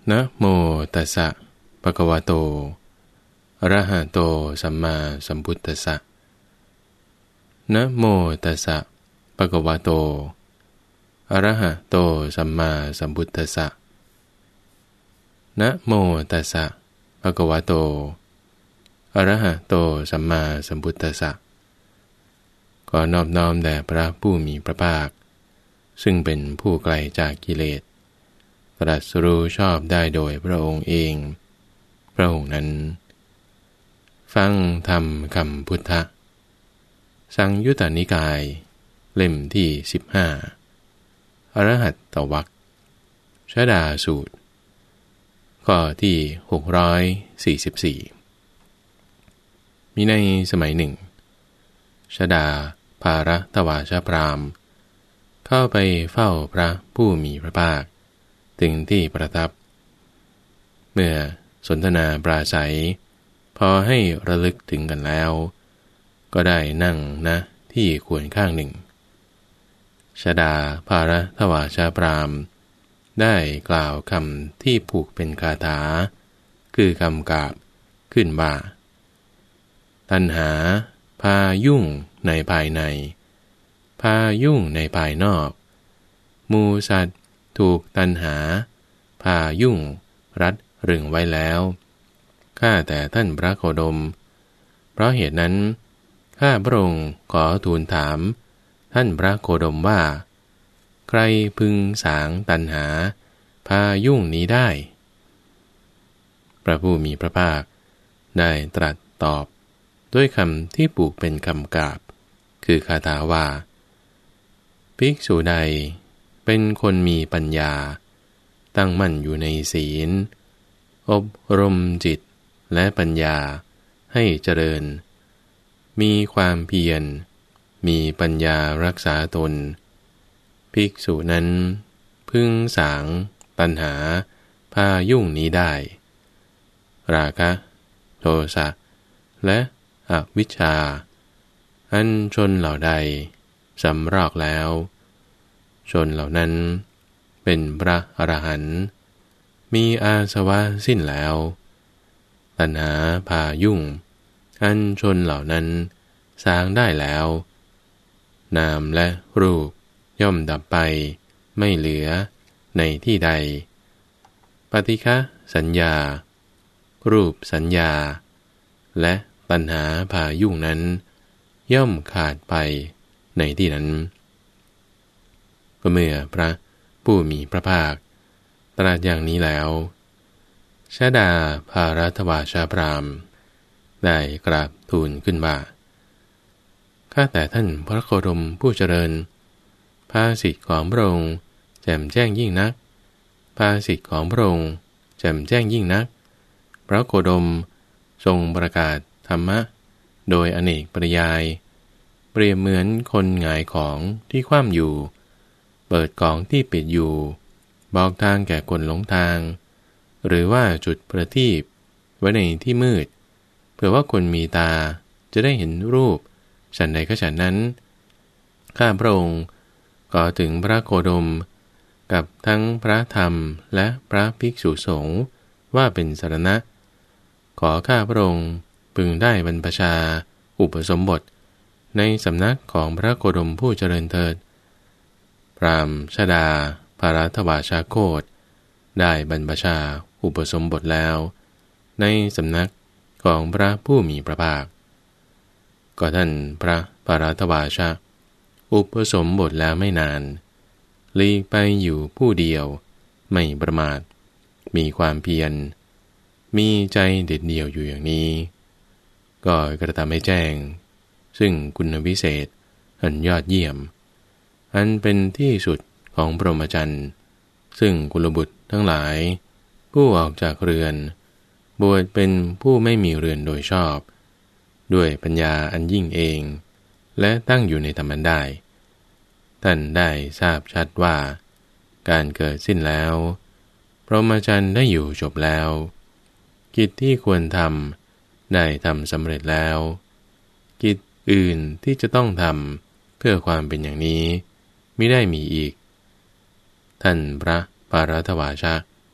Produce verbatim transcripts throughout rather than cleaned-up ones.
นะโมตัสสะภะคะวะโตอะระหะโตสัมมาสัมพุทธัสสะนะโมตัสสะภะคะวะโตอะระหะโตสัมมาสัมพุทธัสสะนะโมตัสสะภะคะวะโตอะระหะโตสัมมาสัมพุทธัสสะขอนอบน้อมแด่พระผู้มีพระภาคซึ่งเป็นผู้ไกลจากกิเลสตรัสรู้ชอบได้โดยพระองค์เองพระองค์นั้นฟังธรรมคำพุทธะสังยุตตนิกายเล่มที่สิบห้าอรหัตตวรรคชฎาสูตรข้อที่หกร้อยสี่สิบสี่มีในสมัยหนึ่งชฎาภารัตวาชพราหมณ์เข้าไปเฝ้าพระผู้มีพระภาคถึงที่ประทับเมื่อสนทนาปราศัยพอให้ระลึกถึงกันแล้วก็ได้นั่งณที่ควรข้างหนึ่งชฎาภารัตวาชพราหมณ์ได้กล่าวคำที่ผูกเป็นคาถาคือคำกาบขึ้นว่าตัณหาพายุ่งในภายในพายุ่งในภายนอกหมู่สัตว์ถูกตัณหาพายุ่งรัดรึงไว้แล้วข้าแต่ท่านพระโคดมเพราะเหตุนั้นข้าพระองค์ขอทูลถามท่านพระโคดมว่าใครพึงสางตัณหาพายุ่งนี้ได้พระผู้มีพระภาคได้ตรัสตอบด้วยคำที่ปลูกเป็นคำกาบคือคาถาว่าภิกษุใดเป็นคนมีปัญญาตั้งมั่นอยู่ในศีลอบรมจิตและปัญญาให้เจริญมีความเพียรมีปัญญารักษาตนภิกษุนั้นพึงสางตัณหาพายุ่งนี้ได้ราคะโทสะและอวิชชาอันชนเหล่าใดสำรอกแล้วชนเหล่านั้นเป็นพระอรหันต์มีอาสวะสิ้นแล้วตัณหาพายุ่งอันชนเหล่านั้นสางได้แล้วนามและรูปย่อมดับไปไม่เหลือในที่ใดปฏิฆะสัญญารูปสัญญาและตัณหาพายุ่งนั้นย่อมขาดไปในที่นั้นก็เมื่อพระผู้มีพระภาคตรัสอย่างนี้แล้วชฎาภารัตวาชพราหมณ์ได้กราบทูลขึ้นว่าข้าแต่ท่านพระโคดมผู้เจริญภาสิทธิของพระองค์แจ่มแจ้งยิ่งนักภาสิทธิของพระองค์แจ่มแจ้งยิ่งนักพระโคดมทรงประกาศธรรมะโดยอเนกปริยายเปรียบเหมือนคนหงายของที่คว่ำอยู่เปิดกองที่ปิดอยู่บอกทางแก่คนหลงทางหรือว่าจุดประทีปไว้ในที่มืดเพื่อว่าคนมีตาจะได้เห็นรูปฉันใดก็ฉันนั้นข้าพระองค์ก็ถึงพระโคดมกับทั้งพระธรรมและพระภิกษุสงฆ์ว่าเป็นสรณะขอข้าพระองค์พึงได้บรรพชาอุปสมบทในสำนักของพระโคดมผู้เจริญเถิดพราหมณ์ชฎาภารัตวาชโคตได้บรรพชาอุปสมบทแล้วในสำนักของพระผู้มีพระภาคก็ท่านพระภารัตวาชะอุปสมบทแล้วไม่นานหลีกไปอยู่ผู้เดียวไม่ประมาทมีความเพียรมีใจเด็ดเดี่ยวอยู่อย่างนี้ก็กระทำให้แจ้งซึ่งคุณวิเศษอันยอดเยี่ยมอันเป็นที่สุดของพรหมจรรย์ซึ่งกุลบุตรทั้งหลายผู้ออกจากเรือนบวชเป็นผู้ไม่มีเรือนโดยชอบด้วยปัญญาอันยิ่งเองและตั้งอยู่ในธรรมได้ท่านได้ทราบชัดว่าการเกิดสิ้นแล้วพรหมจรรย์ได้อยู่จบแล้วกิจที่ควรทำได้ทำสำเร็จแล้วกิจอื่นที่จะต้องทำเพื่อความเป็นอย่างนี้มิได้มีอีกท่านพระภารัตวาชะ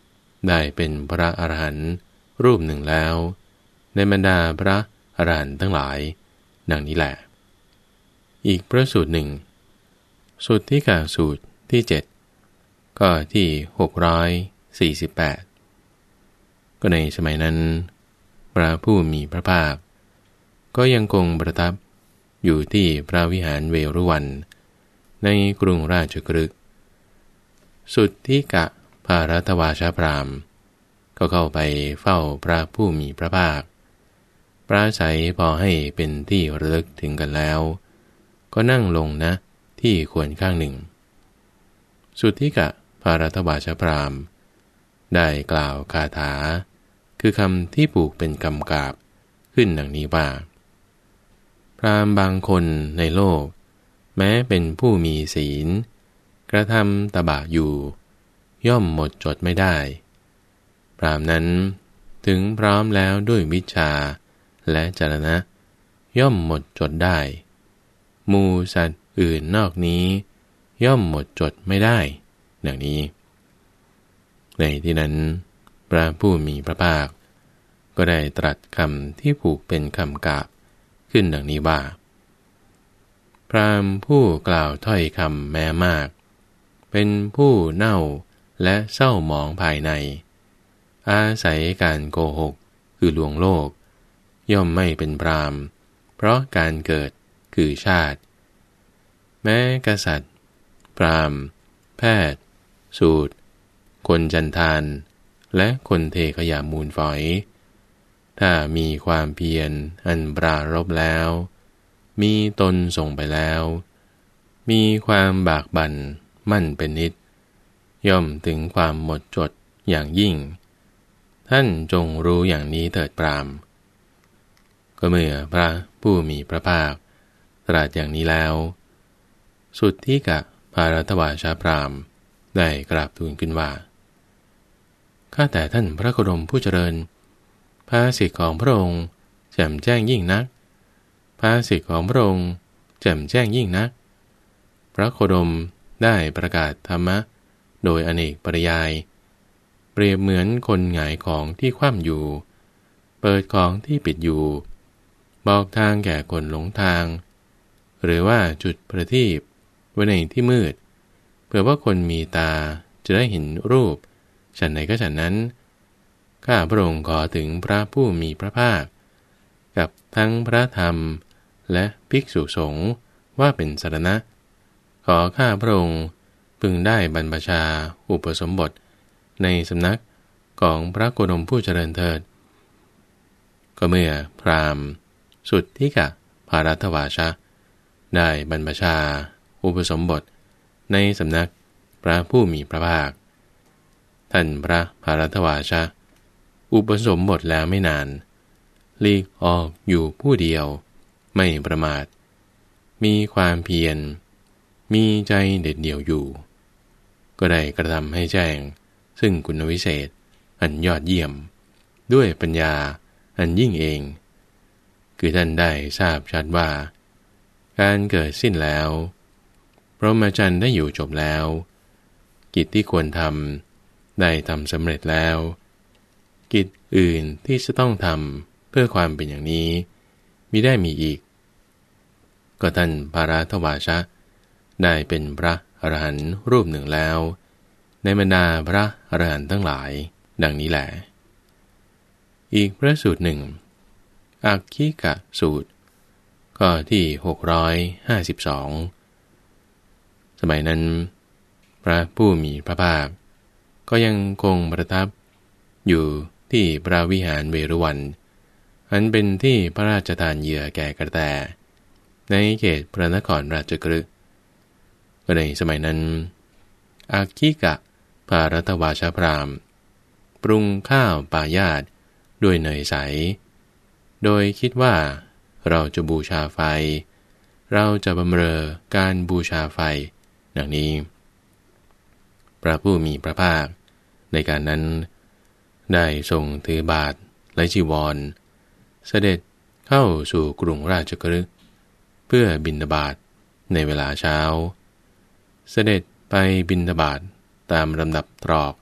ได้เป็นพระอรหันต์รูปหนึ่งแล้วในบรรดาพระอรหันต์ทั้งหลายดังนี้แหละอีกพระสูตรหนึ่งสุทธิกาสูตรที่เจ็ดก็ที่หกร้อยสี่สิบแปดก็ในสมัยนั้นพระผู้มีพระภาคก็ยังคงประทับอยู่ที่พระวิหารเวรุวันในกรุงราชคฤห์สุทธิกะภารัตวาชพราหมณ์ก็เข้าไปเฝ้าพระผู้มีพระภาคปราศัยพอให้เป็นที่ระลึกถึงกันแล้วก็นั่งลงนะที่ควรข้างหนึ่งสุทธิกะภารัตวาชพราหมณ์ได้กล่าวคาถาคือคำที่ผูกเป็นกำกาบขึ้นดังนี้ว่าพราหมณ์บางคนในโลกแม้เป็นผู้มีศีลกระทำตบะอยู่ย่อมหมดจดไม่ได้พราหมณ์นั้นถึงพร้อมแล้วด้วยวิชชาและจรณะย่อมหมดจดได้หมู่สัตว์อื่นนอกนี้ย่อมหมดจดไม่ได้ดังนี้ในที่นั้นพระผู้มีพระภาคก็ได้ตรัสคำที่ผูกเป็นคำกาบขึ้นดังนี้ว่าพราหมณ์ผู้กล่าวถ้อยคำแม้มากเป็นผู้เน่าและเศร้าหมองภายในอาศัยการโกหกคือลวงโลกย่อมไม่เป็นพราหมณ์เพราะการเกิดคือชาติแม้กษัตริย์พราหมณ์แพทย์สูตรคนจันทานและคนเทขยะมูลฝอยถ้ามีความเพียรอันปรารภแล้วมีตนส่งไปแล้วมีความบากบั่นมั่นเป็นนิจย่อมถึงความหมดจดอย่างยิ่งท่านจงรู้อย่างนี้เถิดพราหมณ์ก็เมื่อพระผู้มีพระภาคตรัสอย่างนี้แล้วสุทธิกะภารัตวาชพราหมณ์ได้กราบทูลขึ้นว่าข้าแต่ท่านพระโคดมผู้เจริญภาษิตของพระองค์แจ่มแจ้งยิ่งนักภาษิตของพระองค์แจ่มแจ้งยิ่งนักพระโคดมได้ประกาศธรรมะโดยอเนกปริยายเปรียบเหมือนคนหงายของที่คว่ำอยู่เปิดของที่ปิดอยู่บอกทางแก่คนหลงทางหรือว่าจุดประทีปไว้ในที่มืดเพื่อว่าคนมีตาจะได้เห็นรูปฉันไหนก็ฉันนั้นข้าพระองค์ขอถึงพระผู้มีพระภาคกับทั้งพระธรรมและภิกษุสงฆ์ว่าเป็นสรณะขอข้าพระองค์พึงได้บรรพชาอุปสมบทในสำนักของพระโคดมผู้เจริญเถิดก็เมื่อพราหมณ์สุทธิกะภารัตวาชะได้บรรพชาอุปสมบทในสำนักพระผู้มีพระภาคท่านพระภารัตวาชะอุปสมบทแล้วไม่นานหลีกออกอยู่ผู้เดียวไม่ประมาทมีความเพียรมีใจเด็ดเดี่ยวอยู่ก็ได้กระทำให้แจ้งซึ่งคุณวิเศษอันยอดเยี่ยมด้วยปัญญาอันยิ่งเองคือท่านได้ทราบชัดว่าการเกิดสิ้นแล้วพรหมจรรย์ได้อยู่จบแล้วกิจที่ควรทำได้ทำสำเร็จแล้วกิจอื่นที่จะต้องทำเพื่อความเป็นอย่างนี้มิได้มีอีกก็ท่านภารัตวาชะได้เป็นพระอรหันต์รูปหนึ่งแล้วในบรรดาพระอรหันต์ทั้งหลายดังนี้แหละอีกพระสูตรหนึ่งอักขิกะสูตรข้อที่หกร้อยห้าสิบสองสมัยนั้นพระผู้มีพระภาคก็ยังคงประทับอยู่ที่พระวิหารเวรุวันอันเป็นที่พระราชทานเหยื่อแก่กระแตในเขตพระนครราชคฤห์ก็ในสมัยนั้นอักขิกะภารัตวาชพราหมณ์ปรุงข้าวปายาตด้วยเนยใสโดยคิดว่าเราจะบูชาไฟเราจะบำเรอการบูชาไฟดังนี้พระผู้มีพระภาคในการนั้นได้ทรงถือบาตรและจีวรเสด็จเข้าสู่กรุงราชคฤห์เพื่อบิณฑบาตในเวลาเช้าเสด็จไปบิณฑบาตตามลำดับตรอก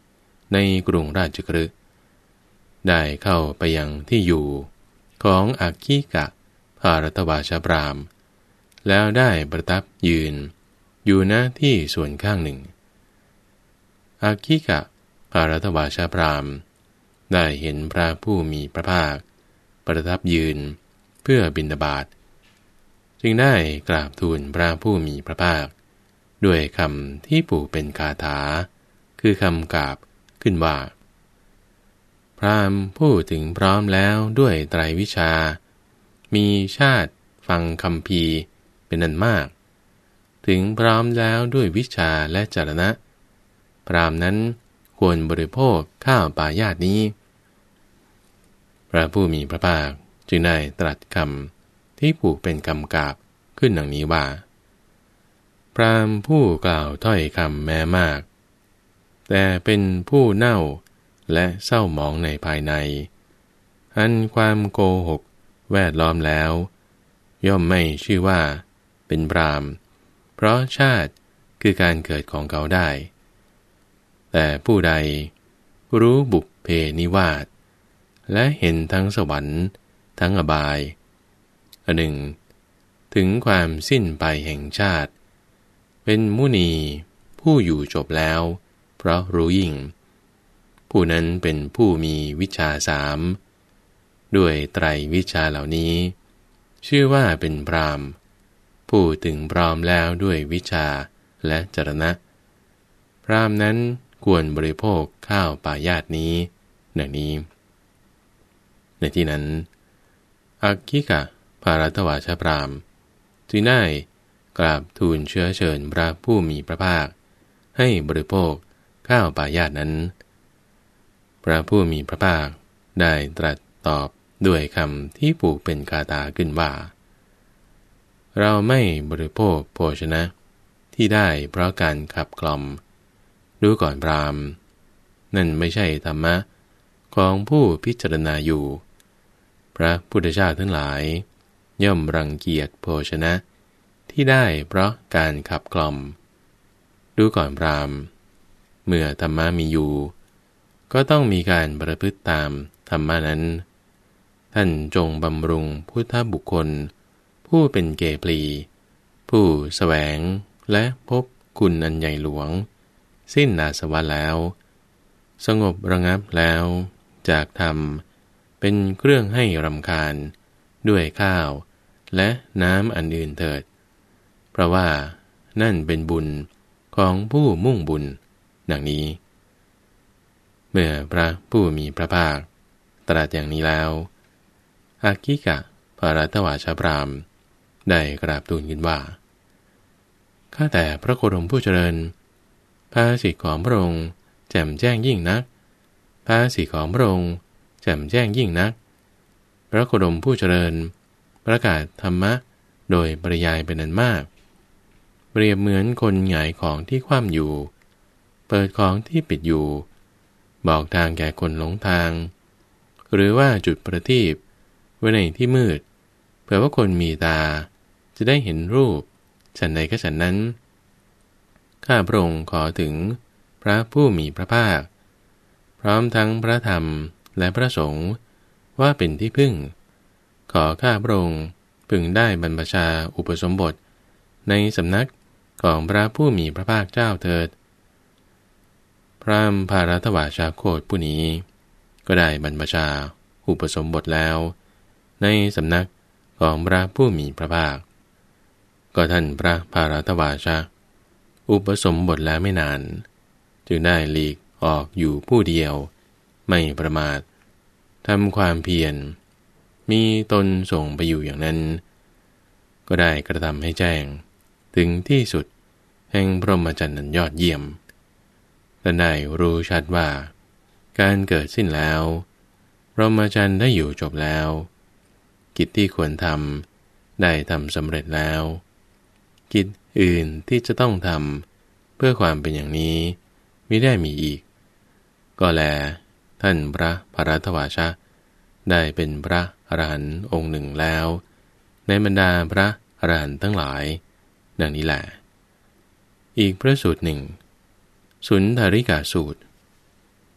ในกรุงราชคฤห์ได้เข้าไปยังที่อยู่ของอัคคีกะภารัตวาชพราหมณ์แล้วได้ประทับยืนอยู่ณที่ส่วนข้างหนึ่งอัคคีกะภารัตวาชพราหมณ์ได้เห็นพระผู้มีพระภาคประทับยืนเพื่อบิณฑบาตจึงได้กราบทูลพระผู้มีพระภาคด้วยคำที่ปู่เป็นคาถาคือคำกราบขึ้นว่าพราหมณ์ผู้ถึงพร้อมแล้วด้วยไตรวิชามีชาติฟังคัมภีร์เป็นอันมากถึงพร้อมแล้วด้วยวิชาและจรณะพราหมณ์นั้นควรบริโภคข้าวปายาตนี้พระผู้มีพระภาคจึงได้ตรัสคำที่ผูกเป็นคำกราบขึ้นดังนี้ว่าพราหมณ์ผู้กล่าวถ้อยคำแม้มากแต่เป็นผู้เน่าและเศร้าหมองในภายในอันความโกหกแวดล้อมแล้วย่อมไม่ชื่อว่าเป็นพราหมณ์เพราะชาติคือการเกิดของเขาได้แต่ผู้ใดรู้บุพเพนิวาสและเห็นทั้งสวรรค์ทั้งอบายอันหนึ่งถึงความสิ้นไปแห่งชาติเป็นมุนีผู้อยู่จบแล้วเพราะรู้ยิ่งผู้นั้นเป็นผู้มีวิชาสามด้วยไตรวิชาเหล่านี้ชื่อว่าเป็นพราหมณ์ผู้ถึงพร้อมแล้วด้วยวิชาและจรณะพราหมณ์นั้นควรบริโภคข้าวปายาตนี้ดังนี้ในที่นั้นอัคคีกะภารัตวาชพราหมณ์จึงได้กราบทูลเชื้อเชิญพระผู้มีพระภาคให้บริโภคข้าวปายาตนั้นพระผู้มีพระภาคได้ตรัสตอบด้วยคำที่ผูกเป็นคาถาขึ้นว่าเราไม่บริโภคโภชนะที่ได้เพราะการขับกล่อมดูก่อนพราหมณ์นั่นไม่ใช่ธรรมะของผู้พิจารณาอยู่พระพุทธเจ้าทั้งหลายย่อมรังเกียจโภชนะที่ได้เพราะการขับกล่อมดูก่อนพราหมณ์เมื่อธรรมะมีอยู่ก็ต้องมีการประพฤติตามธรรมะนั้นท่านจงบำรุงพุทธบุคคลผู้เป็นเกปลีผู้แสวงและพบคุณอันใหญ่หลวงสิ้นอาสวะแล้วสงบระงับแล้วจากธรรมเป็นเครื่องให้รำคาญด้วยข้าวและน้ำอันอื่นเถิดเพราะว่านั่นเป็นบุญของผู้มุ่งบุญดังนี้เมื่อพระผู้มีพระภาคตรัสอย่างนี้แล้วอัคคีกะภารัตวาชพราหมณ์ได้กราบทูลขึ้นว่าข้าแต่พระโคดมผู้เจริญภาษิตของพระองค์แจ่มแจ้งยิ่งนักภาษิตของพระองค์แจ่มแจ้งยิ่งนักพระโคดมผู้เจริญประกาศธรรมะโดยปริยายเป็นอันมากเปรียบเหมือนคนหงายของที่คว่ำอยู่เปิดของที่ปิดอยู่บอกทางแก่คนหลงทางหรือว่าจุดประทีปไว้ในที่มืดเผื่อว่าคนมีตาจะได้เห็นรูปฉันใดก็ฉันนั้นข้าพระองค์ขอถึงพระผู้มีพระภาคพร้อมทั้งพระธรรมและพระสงฆ์ว่าเป็นที่พึ่งขอข้าพระองค์พึงได้บรรพชาอุปสมบทในสำนักของพระผู้มีพระภาคเจ้าเถิดพราหมณ์ภารัตวาชโคตผู้นี้ก็ได้บรรพชาอุปสมบทแล้วในสำนักของพระผู้มีพระภาคก็ท่านพระภารัตวาชะอุปสมบทแล้วไม่นานจึงได้หลีกออกอยู่ผู้เดียวไม่ประมาททำความเพียรมีตนส่งไปอยู่อย่างนั้นก็ได้กระทำให้แจ้งถึงที่สุดแห่งพรหมจรรย์นั้นยอดเยี่ยมและได้รู้ชัดว่าการเกิดสิ้นแล้วพรหมจรรย์ได้อยู่จบแล้วกิจที่ควรทำได้ทำสำเร็จแล้วกิจอื่นที่จะต้องทำเพื่อความเป็นอย่างนี้มิได้มีอีกก็แลท่านพระภรัตวาชะได้เป็นพระอรหันต์องค์หนึ่งแล้วในบรรดาพระอรหันต์ทั้งหลายดังนี้แหละอีกพระสูตรหนึ่งสุนทริกาสูตร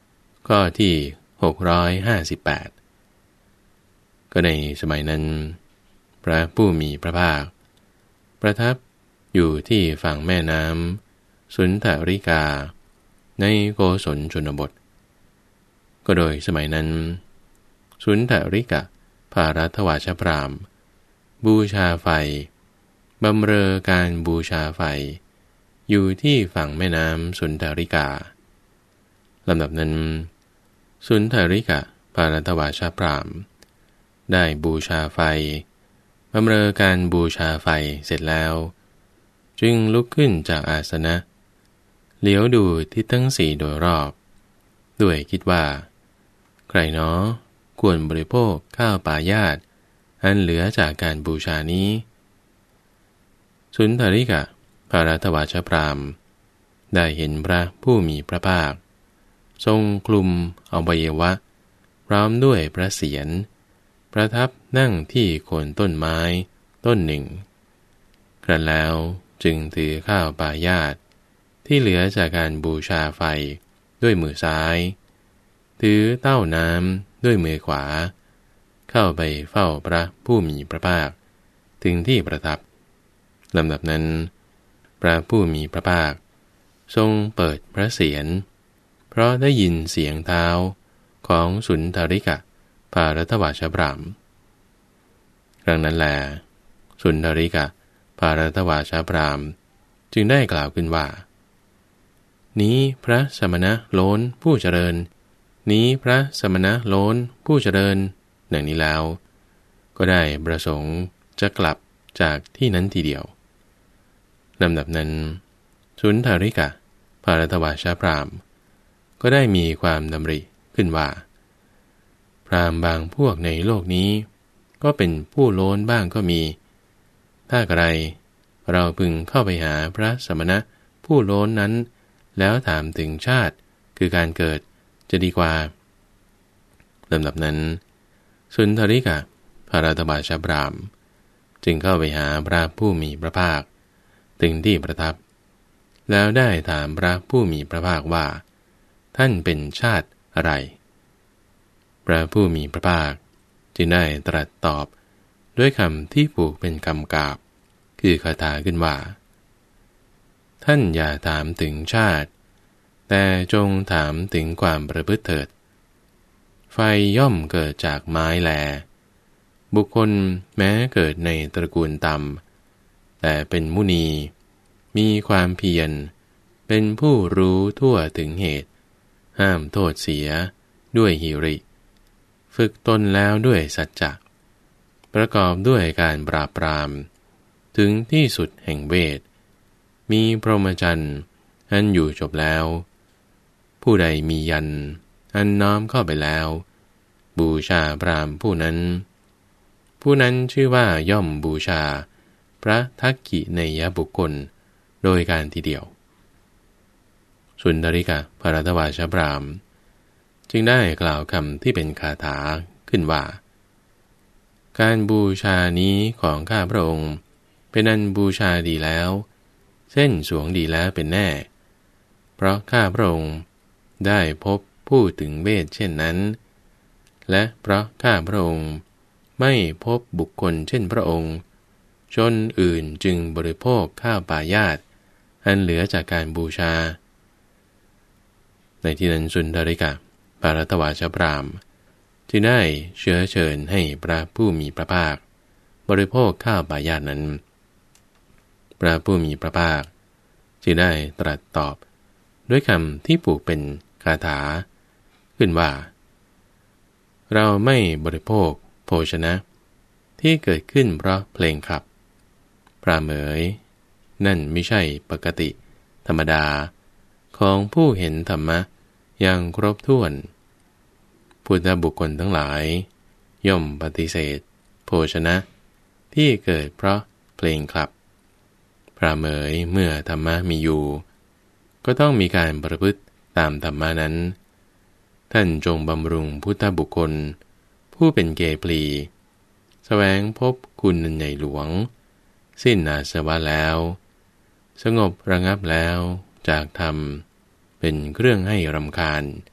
ข้อที่หกร้อยห้าสิบแปดก็ในสมัยนั้นพระผู้มีพระภาคประทับอยู่ที่ฝั่งแม่น้ำสุนทริกาในโกศลชนบทก็โดยสมัยนั้นสุนทริกะภารัตวาชพราหมณ์บูชาไฟบำเรอการบูชาไฟอยู่ที่ฝั่งแม่น้ำสุนทริกาลำดับนั้นสุนทริกะภารัตวาชพราหมณ์ได้บูชาไฟบำเรอการบูชาไฟเสร็จแล้วจึงลุกขึ้นจากอาสนะเหลียวดูทิศทั้งสี่โดยรอบด้วยคิดว่าใครหนอควรบริโภคข้าวปายาตอันเหลือจากการบูชานี้สุนทริกะภารัตวาชพราหมณ์ได้เห็นพระผู้มีพระภาคทรงคลุมอวัยวะพร้อมด้วยพระเศียรประทับนั่งที่โคนต้นไม้ต้นหนึ่งครั้นแล้วจึงถือข้าวปายาตที่เหลือจากการบูชาไฟด้วยมือซ้ายถือเต้าน้ำด้วยมือขวาเข้าไปเฝ้าพระผู้มีพระภาคถึงที่ประทับลำดับนั้นพระผู้มีพระภาคทรงเปิดพระเศียรเพราะได้ยินเสียงเท้าของสุนทริกะภารัตวาชพราหมณ์ครั้งนั้นแลสุนทริกะภารัตวาชพราหมณ์จึงได้กล่าวขึ้นว่านี้พระสมณะโล้นผู้เจริญนี้พระสมณะโล้นผู้เจริญดังนี้แล้วก็ได้ประสงค์จะกลับจากที่นั้นทีเดียวลำดับนั้นสุนทริกะภารัตวาชพราหมณ์ก็ได้มีความดำริขึ้นว่าพราหมณ์บางพวกในโลกนี้ก็เป็นผู้โล้นบ้างก็มีถ้าใครเราพึงเข้าไปหาพระสมณะผู้โล้นนั้นแล้วถามถึงชาติคือการเกิดจะดีกว่าลำดับนั้นสุนทริกะภารัตวาชพราหมณ์จึงเข้าไปหาพระผู้มีพระภาคถึงที่ประทับแล้วได้ถามพระผู้มีพระภาคว่าท่านเป็นชาติอะไรพระผู้มีพระภาคจึงได้ตรัสตอบด้วยคำที่ผูกเป็นคำกาบคือคาถาขึ้นว่าท่านอย่าถามถึงชาติแต่จงถามถึงความประพฤติเถิดไฟย่อมเกิดจากไม้แลบุคคลแม้เกิดในตระกูลต่ำแต่เป็นมุนีมีความเพียรเป็นผู้รู้ทั่วถึงเหตุห้ามโทษเสียด้วยหิริฝึกตนแล้วด้วยสัจจะประกอบด้วยการปราบปรามถึงที่สุดแห่งเวทมีพรหมจรรย์อันอยู่จบแล้วผู้ใดมียันอันน้อมเข้าไปแล้วบูชาพราหมณ์ผู้นั้นผู้นั้นชื่อว่าย่อมบูชาพระทักขิเนยบุคคลโดยการทีเดียวสุนทริกะภารัตวาชพราหมณ์จึงได้กล่าวคำที่เป็นคาถาขึ้นว่าการบูชานี้ของข้าพระองค์เป็นอันบูชาดีแล้วเส้นสวงดีแล้วเป็นแน่เพราะข้าพระองค์ได้พบผู้ถึงเวทเช่นนั้นและเพราะข้าพระองค์ไม่พบบุคคลเช่นพระองค์ชนอื่นจึงบริโภคข้าวปายาตอันเหลือจากการบูชาในที่นั้นสุนทริกะภารัตวาชพราหมณ์จึงได้เชื้อเชิญให้พระผู้มีพระภาคบริโภคข้าวปายาตนั้นพระผู้มีพระภาคจึงได้ตรัสตอบด้วยคำที่ผูกเป็นคาถาขึ้นว่าเราไม่บริโภคโภชนะที่เกิดขึ้นเพราะเพลงขับพระเหมยนั่นไม่ใช่ปกติธรรมดาของผู้เห็นธรรมะอย่างครบถ้วนพุทธบุคคลทั้งหลายย่อมปฏิเสธโภชนะที่เกิดเพราะเพลงขับพระเหมยเมื่อธรรมะมีอยู่ก็ต้องมีการประพฤติตามธรรมะนั้นท่านจงบำรุงพุทธบุคคลผู้เป็นเกปลีแสวงพบคุณใหญ่หลวงสิ้นอาสวะแล้วสงบระงับแล้วจากธรรมเป็นเครื่องให้รำคาญ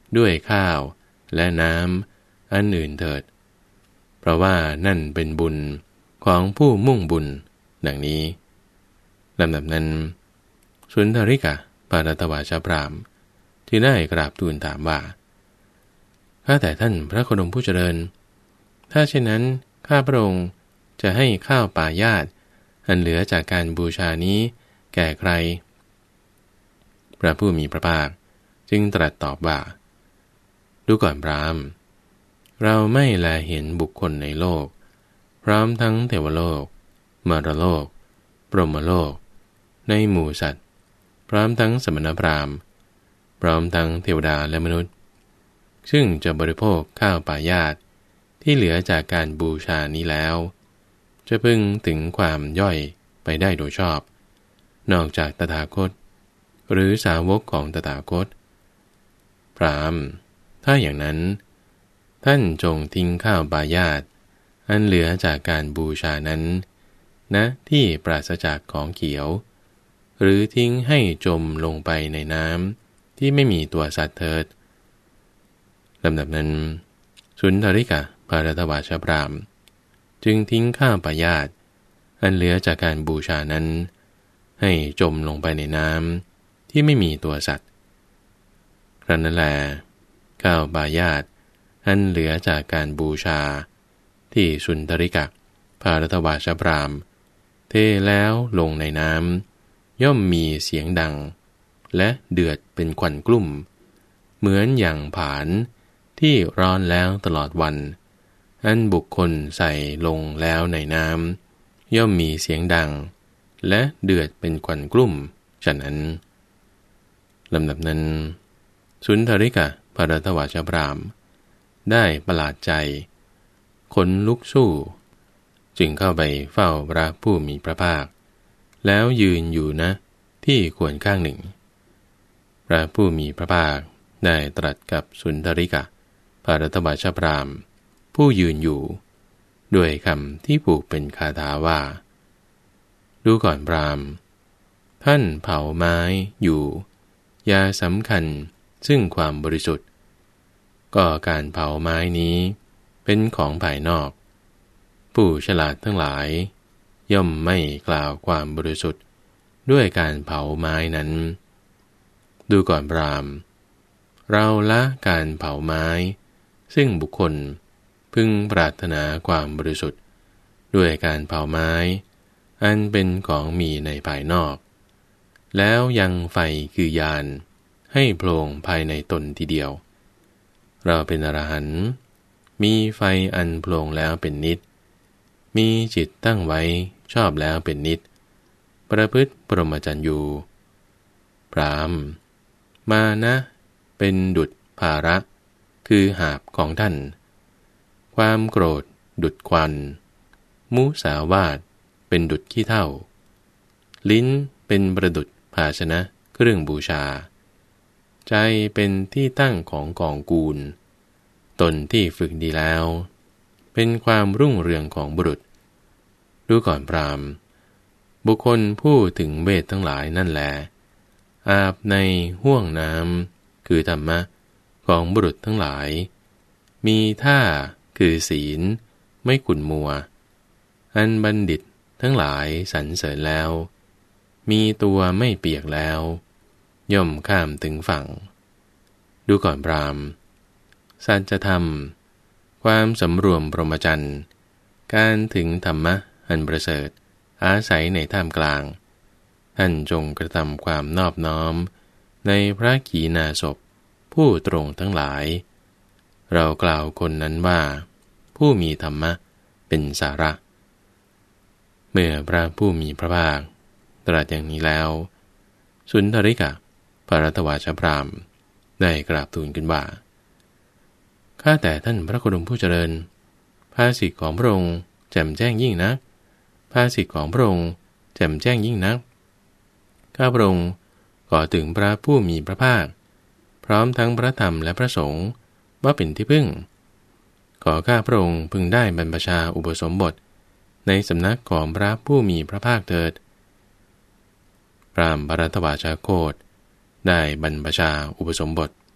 ด้วยข้าวและน้ำอันอื่นเถิดเพราะว่านั่นเป็นบุญของผู้มุ่งบุญดังนี้ลำดับนั้นสุนทริกะปารตวาชพราหมณ์ที่ได้กราบทูลถามว่าข้าแต่ท่านพระโคดมผู้เจริญถ้าเช่นนั้นข้าพระองค์จะให้ข้าวปายาตอันเหลือจากการบูชานี้แก่ใครพระผู้มีพระภาคจึงตรัสตอบว่าดูก่อนพราหมณ์เราไม่แลเห็นบุคคลในโลกพร้อมทั้งเทวโลกมรโลกพรหมโลกในหมู่สัตว์พร้อมทั้งสมณพราหมณ์พร้อมทั้งเทวดาและมนุษย์ซึ่งจะบริโภคข้าวปายาตที่เหลือจากการบูชานี้แล้วจะพึงถึงความย่อยไปได้โดยชอบนอกจากตถาคตหรือสาวกของตถาคตพราหมณ์ถ้าอย่างนั้นท่านจงทิ้งข้าวปายาตอันเหลือจากการบูชานั้นณที่ปราศจากของเขียวหรือทิ้งให้จมลงไปในน้ำที่ไม่มีตัวสัตว์เถิดลำดับนั้นสุนทริกะปารตวาชพราหมณ์จึงทิ้งข้าวปายาตอันเหลือจากการบูชานั้นให้จมลงไปในน้ำที่ไม่มีตัวสัตว์ครั้นนั้นแลข้าวปายาตอันเหลือจากการบูชาที่สุนทริกะปารตวาชพราหมณ์เทแล้วลงในน้ำย่อมมีเสียงดังและเดือดเป็นควันกลุ่มเหมือนอย่างผานที่ร้อนแล้วตลอดวันอันบุคคลใส่ลงแล้วในน้ำย่อมมีเสียงดังและเดือดเป็นควันกลุ่มฉะนั้นลำดับนั้นสุนทริกะปารตวาชพราหมณ์ได้ประหลาดใจขนลุกสู้จึงเข้าไปเฝ้าพระผู้มีพระภาคแล้วยืนอยู่นะที่ควรข้างหนึ่งพระผู้มีพระภาคได้ตรัสกับสุนทริกะปารตวาชพราหมณ์ผู้ยืนอยู่ด้วยคำที่ผูกเป็นคาถาว่าดูก่อนพราหมณ์ท่านเผาไม้อยู่อย่าสำคัญซึ่งความบริสุทธิ์ก็การเผาไม้นี้เป็นของภายนอกผู้ฉลาดทั้งหลายย่อมไม่กล่าวความบริสุทธิ์ด้วยการเผาไม้นั้นดูก่อนพราหมณ์เราละการเผาไม้ซึ่งบุคคลพึงปรารถนาความบริสุทธิ์ด้วยการเผาไม้อันเป็นของมีในภายนอกแล้วยังไฟคือยานให้โผล่ภายในตนทีเดียวเราเป็นอรหันต์มีไฟอันโผล่แล้วเป็นนิจมีจิตตั้งไว้ชอบแล้วเป็นนิจประพฤติพรหมจรรย์อยู่พราหมณ์มานะเป็นดุจภาระคือหาบของท่านความโกรธดุจควันมุสาวาทเป็นดุจขี้เถ้าลิ้นเป็นประดุจภาชนะเครื่องบูชาใจเป็นที่ตั้งของกองกูลตนที่ฝึกดีแล้วเป็นความรุ่งเรืองของบุรุษดูก่อนพราหมณ์บุคคลผู้ถึงเวททั้งหลายนั่นแลอาบในห้วงน้ำคือธรรมะของบุรุษทั้งหลายมีท่าคือศีลไม่ขุ่นมัวอันบัณฑิตทั้งหลายสรรเสริญแล้วมีตัวไม่เปียกแล้วย่อมข้ามถึงฝั่งดูก่อนพราหมณ์สัจธรรมความสำรวมพรหมจรรย์การถึงธรรมะอันประเสริฐอาศัยในท่ามกลางท่านจงกระทำความนอบน้อมในพระขีณาสพผู้ตรงทั้งหลายเรากล่าวคนนั้นว่าผู้มีธรรมะเป็นสาระเมื่อพระผู้มีพระภาคตรัสอย่างนี้แล้วสุนทริกะปารตวาชพราหมณ์ได้กราบทูลขึ้นว่าข้าแต่ท่านพระโคดมผู้เจริญภาษิตของพระองค์แจ่มแจ้งยิ่งนักภาษิตของพระองค์แจ่มแจ้งยิ่งนักข้าพระองค์ขอถึงพระผู้มีพระภาคพร้อมทั้งพระธรรมและพระสงฆ์ว่าเป็นที่พึ่งขอข้าพระองค์พึงได้บรรพชาอุปสมบทในสำนักของพระผู้มีพระภาคเถิดพราหมณ์ปารตวาชโคตได้บรรพชาอุปสมบท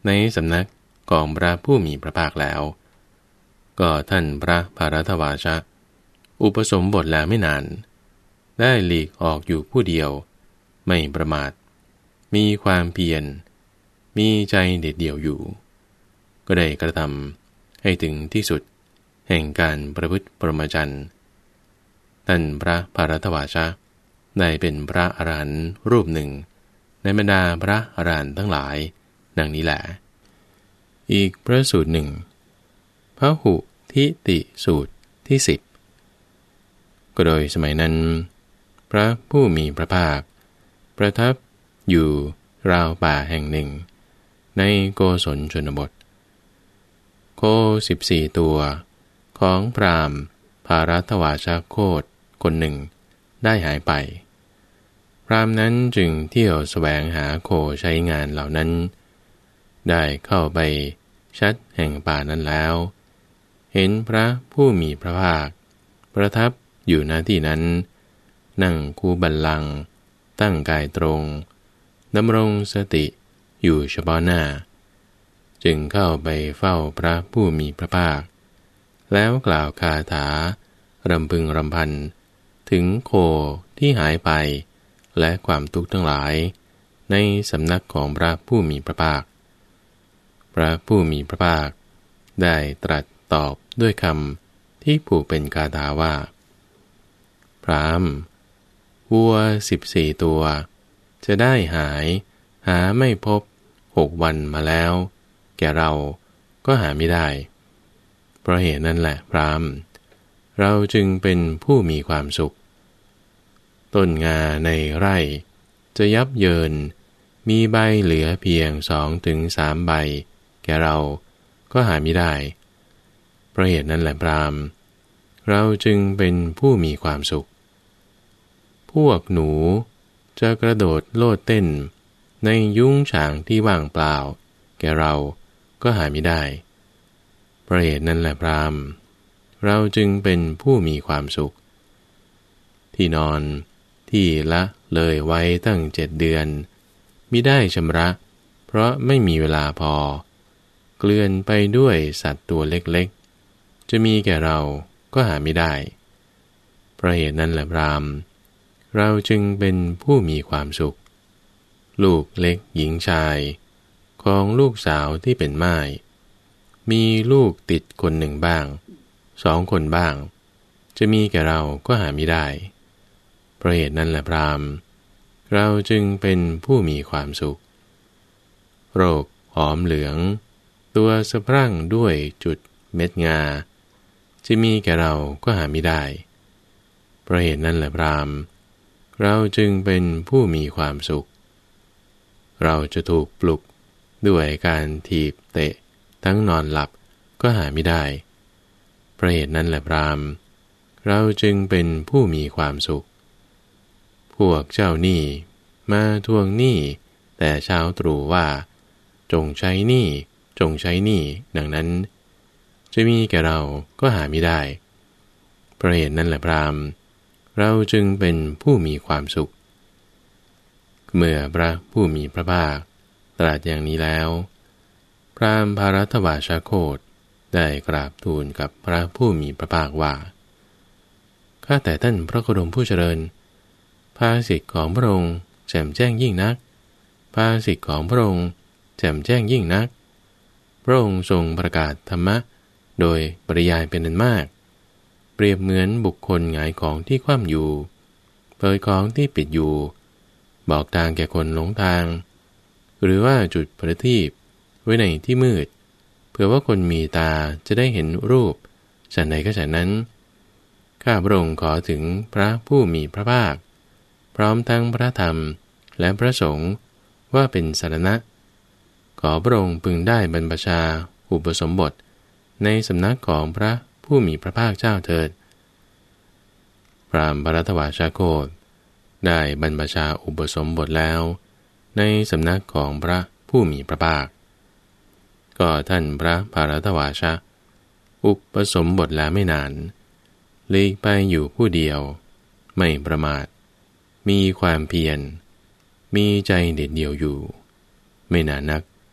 ในสำนักของพระผู้มีพระภาคแล้วก็ท่านพระภารทวาชะอุปสมบทแล้วไม่นานได้หลีกออกอยู่ผู้เดียวไม่ประมาทมีความเพียรมีใจเด็ดเดี่ยวอยู่ก็ได้กระทำให้ถึงที่สุดแห่งการประพฤติพรหมจรรย์ท่านพระภารทวาชะได้เป็นพระอรหันต์รูปหนึ่งในบรรดาพระอรหันต์ทั้งหลายดังนี้แหละอีกพระสูตรหนึ่งพหุทิติสูตรที่สิบก็โดยสมัยนั้นพระผู้มีพระภาคประทับอยู่ราวป่าแห่งหนึ่งในโกศลชนบทโคสิบสี่ตัวของพราหมณ์ภารัตวาชโคตคนหนึ่งได้หายไปพราหมณ์นั้นจึงเที่ยวแสวงหาโคใช้งานเหล่านั้นได้เข้าไปชัดแห่งป่านั้นแล้วเห็นพระผู้มีพระภาคประทับอยู่ณที่นั้นนั่งคูบัลลังก์ตั้งกายตรงดำรงสติอยู่เฉพาะหน้าจึงเข้าไปเฝ้าพระผู้มีพระภาคแล้วกล่าวคาถารำพึงรำพันถึงโคที่หายไปและความทุกข์ทั้งหลายในสำนักของพระผู้มีพระภาคพระผู้มีพระภาคได้ตรัสตอบด้วยคำที่ผูกเป็นคาถาว่าพราหมณ์วัวสิบสี่ตัวจะได้หายหาไม่พบหกวันมาแล้วแก่เราก็หาไม่ได้เพราะเหตุนั้นแหละพราหมณ์เราจึงเป็นผู้มีความสุขต้นงาในไร่จะยับเยินมีใบเหลือเพียงสองถึงสามใบแก่เราก็หาไม่ได้เพราะเหตุนั้นแหละพราหมณ์เราจึงเป็นผู้มีความสุขพวกหนูจะกระโดดโลดเต้นในยุ้งฉางที่ว่างเปล่าแก่เราก็หาไม่ได้เพราะเหตุนั้นแหละพราหมณ์เราจึงเป็นผู้มีความสุขที่นอนที่ละเลยไว้ตั้งเจ็ดเดือนมิได้ชำระเพราะไม่มีเวลาพอเกลื่อนไปด้วยสัตว์ตัวเล็กๆจะมีแก่เราก็หาไม่ได้เพราะเหตุนั้นแหละพราหมณ์เราจึงเป็นผู้มีความสุขลูกเล็กหญิงชายของลูกสาวที่เป็นม่ายมีลูกติดคนหนึ่งบ้างสองคนบ้างจะมีแก่เราก็หาไม่ได้เพราะเหตุนั้นแหละพราหมณ์เราจึงเป็นผู้มีความสุขโรคหอมเหลืองตัวสะพรั่งด้วยจุดเม็ดงาจะมีแก่เราก็หาไม่ได้เพราะเหตุนั้นแหละพราหมณ์เราจึงเป็นผู้มีความสุขเราจะถูกปลุกด้วยการถีบเตะทั้งนอนหลับก็หาไม่ได้เพราะเหตุนั้นแหละพราหมณ์เราจึงเป็นผู้มีความสุขพวกเจ้าหนี้มาทวงหนี้แต่เช้าตรู่ว่าจงใช้หนี้จงใช้หนี้ดังนั้นจะมีแก่เราก็หาไม่ได้เพราะเหตุนั้นแหละพราหมณ์เราจึงเป็นผู้มีความสุขเมื่อพระผู้มีพระภาคตรัสอย่างนี้แล้วพราหมณ์ภารัตวาชโคตได้กราบทูลกับพระผู้มีพระภาคว่าข้าแต่ท่านพระโคดมผู้เจริญภาษิตของพระองค์แจ่มแจ้งยิ่งนักภาษิตของพระองค์แจ่มแจ้งยิ่งนักพระองค์ทรงประกาศธรรมะโดยปริยายเป็นอันมากเปรียบเหมือนบุคคลหงายของที่คว่ำอยู่เผยของที่ปิดอยู่บอกทางแก่คนหลงทางหรือว่าจุดประทีปไว้ในที่มืดเพื่อว่าคนมีตาจะได้เห็นรูปฉันใดก็ฉันนั้นข้าพระองค์ขอถึงพระผู้มีพระภาคพร้อมทั้งพระธรรมและพระสงฆ์ว่าเป็นสรณะขอพระองค์พึงได้บรรพชาอุปสมบทในสำนักของพระผู้มีพระภาคเจ้าเถิดพราหมณ์ภารัตวาชโคตได้บรรพชาอุปสมบทแล้วในสำนักของพระผู้มีพระภาคก็ท่านพระภารัตวาชะอุปสมบทแล้วไม่นานหลีกไปอยู่ผู้เดียวไม่ประมาทมีความเพียรมีใจเด็ดเดี่ยวอยู่ไม่นานนัก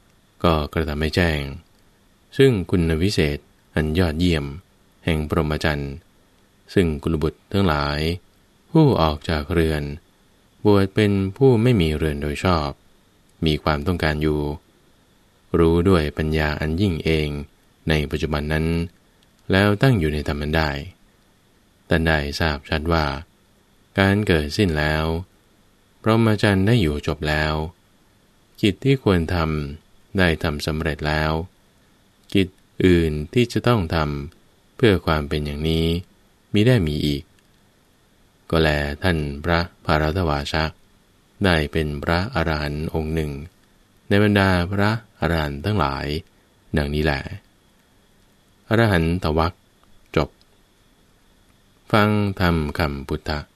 ก็กระทำให้แจ้งซึ่งคุณวิเศษอันยอดเยี่ยมแห่งพรหมจรรย์ซึ่งกุลบุตรทั้งหลายผู้ออกจากเรือนบวชเป็นผู้ไม่มีเรือนโดยชอบมีความต้องการอยู่รู้ด้วยปัญญาอันยิ่งเองในปัจจุบันนั้นแล้วตั้งอยู่ในธรรมได้ท่านได้ทราบชัดว่าการเกิดสิ้นแล้วพรหมจรรย์ได้อยู่จบแล้วกิจที่ควรทำได้ทำสำเร็จแล้วกิจอื่นที่จะต้องทำเพื่อความเป็นอย่างนี้มิได้มีอีกก็แลท่านพระภารตวาชะได้เป็นพระอรหันต์องค์หนึ่งในบรรดาพระอรหันต์ทั้งหลายดังนี้แหละอรหันตวรรคจบฟังธรรมคำพุทธ